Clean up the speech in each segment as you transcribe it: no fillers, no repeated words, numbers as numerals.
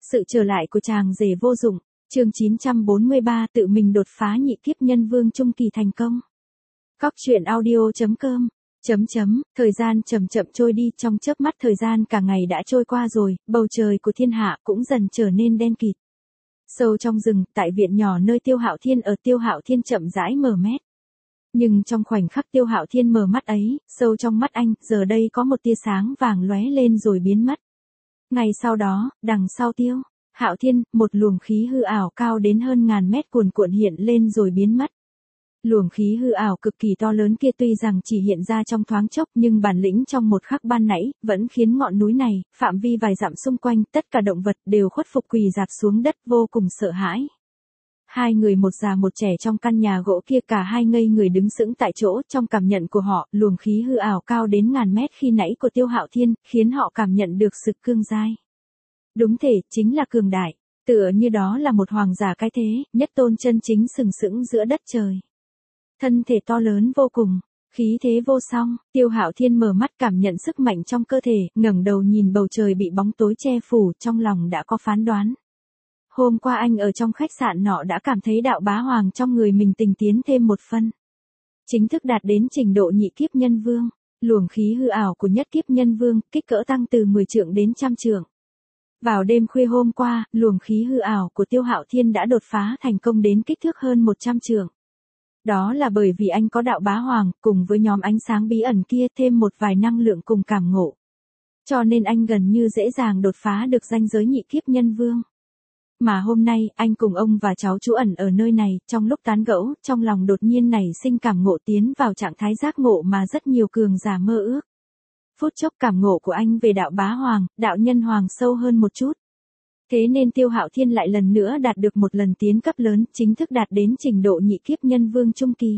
Sự trở lại của chàng rể vô dụng, chương 943 tự mình đột phá nhị kiếp nhân vương trung kỳ thành công. Cóc truyện audio.com. Thời gian chậm chậm trôi đi, trong chớp mắt thời gian cả ngày đã trôi qua rồi, bầu trời của thiên hạ cũng dần trở nên đen kịt. Sâu trong rừng, tại viện nhỏ nơi Tiêu Hạo Thiên ở, Tiêu Hạo Thiên chậm rãi mở mắt. Nhưng trong khoảnh khắc Tiêu Hạo Thiên mở mắt ấy, sâu trong mắt anh, giờ đây có một tia sáng vàng lóe lên rồi biến mất. Ngày sau đó, đằng sau Tiêu Hạo Thiên, một luồng khí hư ảo cao đến hơn ngàn mét cuồn cuộn hiện lên rồi biến mất. Luồng khí hư ảo cực kỳ to lớn kia tuy rằng chỉ hiện ra trong thoáng chốc, nhưng bản lĩnh trong một khắc ban nãy vẫn khiến ngọn núi này, phạm vi vài dặm xung quanh, tất cả động vật đều khuất phục quỳ rạp xuống đất vô cùng sợ hãi. Hai người một già một trẻ trong căn nhà gỗ kia, cả hai ngây người đứng sững tại chỗ. Trong cảm nhận của họ, luồng khí hư ảo cao đến ngàn mét khi nãy của Tiêu Hạo Thiên khiến họ cảm nhận được sự cương dai. Đúng thể, chính là cường đại, tựa như đó là một hoàng giả cái thế, nhất tôn chân chính sừng sững giữa đất trời. Thân thể to lớn vô cùng, khí thế vô song. Tiêu Hạo Thiên mở mắt cảm nhận sức mạnh trong cơ thể, ngẩng đầu nhìn bầu trời bị bóng tối che phủ, trong lòng đã có phán đoán. Hôm qua anh ở trong khách sạn nọ đã cảm thấy đạo bá hoàng trong người mình tinh tiến thêm một phân. Chính thức đạt đến trình độ nhị kiếp nhân vương, luồng khí hư ảo của nhất kiếp nhân vương, kích cỡ tăng từ 10 trượng đến 100 trượng. Vào đêm khuya hôm qua, luồng khí hư ảo của Tiêu Hạo Thiên đã đột phá thành công đến kích thước hơn 100 trượng. Đó là bởi vì anh có đạo bá hoàng, cùng với nhóm ánh sáng bí ẩn kia thêm một vài năng lượng cùng cảm ngộ. Cho nên anh gần như dễ dàng đột phá được ranh giới nhị kiếp nhân vương. Mà hôm nay, anh cùng ông và cháu trú ẩn ở nơi này, trong lúc tán gẫu, trong lòng đột nhiên nảy sinh cảm ngộ tiến vào trạng thái giác ngộ mà rất nhiều cường giả mơ ước. Phút chốc cảm ngộ của anh về đạo bá hoàng, đạo nhân hoàng sâu hơn một chút. Thế nên Tiêu Hạo Thiên lại lần nữa đạt được một lần tiến cấp lớn, chính thức đạt đến trình độ nhị kiếp nhân vương trung kỳ.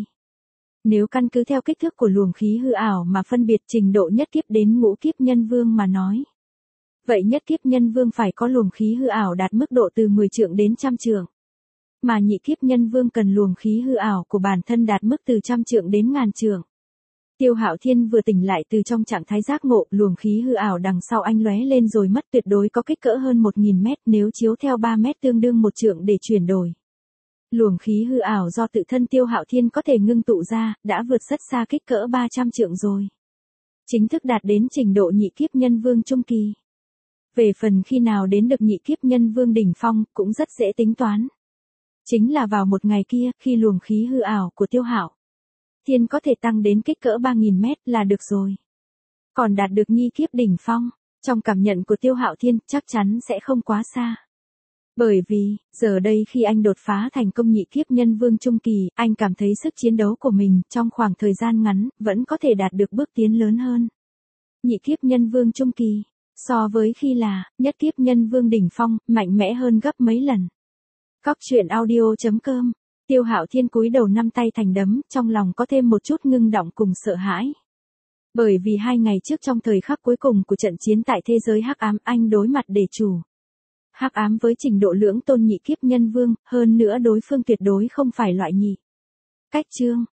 Nếu căn cứ theo kích thước của luồng khí hư ảo mà phân biệt trình độ nhất kiếp đến ngũ kiếp nhân vương mà nói, vậy nhất kiếp nhân vương phải có luồng khí hư ảo đạt mức độ từ 10 trượng đến 100 trượng. Mà nhị kiếp nhân vương cần luồng khí hư ảo của bản thân đạt mức từ 100 trượng đến 1000 trượng. Tiêu Hạo Thiên vừa tỉnh lại từ trong trạng thái giác ngộ, luồng khí hư ảo đằng sau anh lóe lên rồi mất, tuyệt đối có kích cỡ hơn 1000 mét, nếu chiếu theo 3 mét tương đương 1 trượng để chuyển đổi. Luồng khí hư ảo do tự thân Tiêu Hạo Thiên có thể ngưng tụ ra, đã vượt rất xa kích cỡ 300 trượng rồi. Chính thức đạt đến trình độ nhị kiếp nhân vương trung kỳ. Về phần khi nào đến được nhị kiếp nhân vương đỉnh phong, cũng rất dễ tính toán. Chính là vào một ngày kia, khi luồng khí hư ảo của Tiêu Hạo Thiên có thể tăng đến kích cỡ 3000 mét là được rồi. Còn đạt được nhị kiếp đỉnh phong, trong cảm nhận của Tiêu Hạo Thiên chắc chắn sẽ không quá xa. Bởi vì, giờ đây khi anh đột phá thành công nhị kiếp nhân vương trung kỳ, anh cảm thấy sức chiến đấu của mình trong khoảng thời gian ngắn vẫn có thể đạt được bước tiến lớn hơn. Nhị kiếp nhân vương trung kỳ, so với khi là nhất kiếp nhân vương đỉnh phong, mạnh mẽ hơn gấp mấy lần. Cóc truyện audio.com. Tiêu Hạo Thiên cúi đầu năm tay thành đấm, trong lòng có thêm một chút ngưng động cùng sợ hãi. Bởi vì 2 ngày trước trong thời khắc cuối cùng của trận chiến tại thế giới hắc ám, anh đối mặt đệ chủ hắc ám với trình độ lưỡng tôn nhị kiếp nhân vương, hơn nữa đối phương tuyệt đối không phải loại nhị cách chương.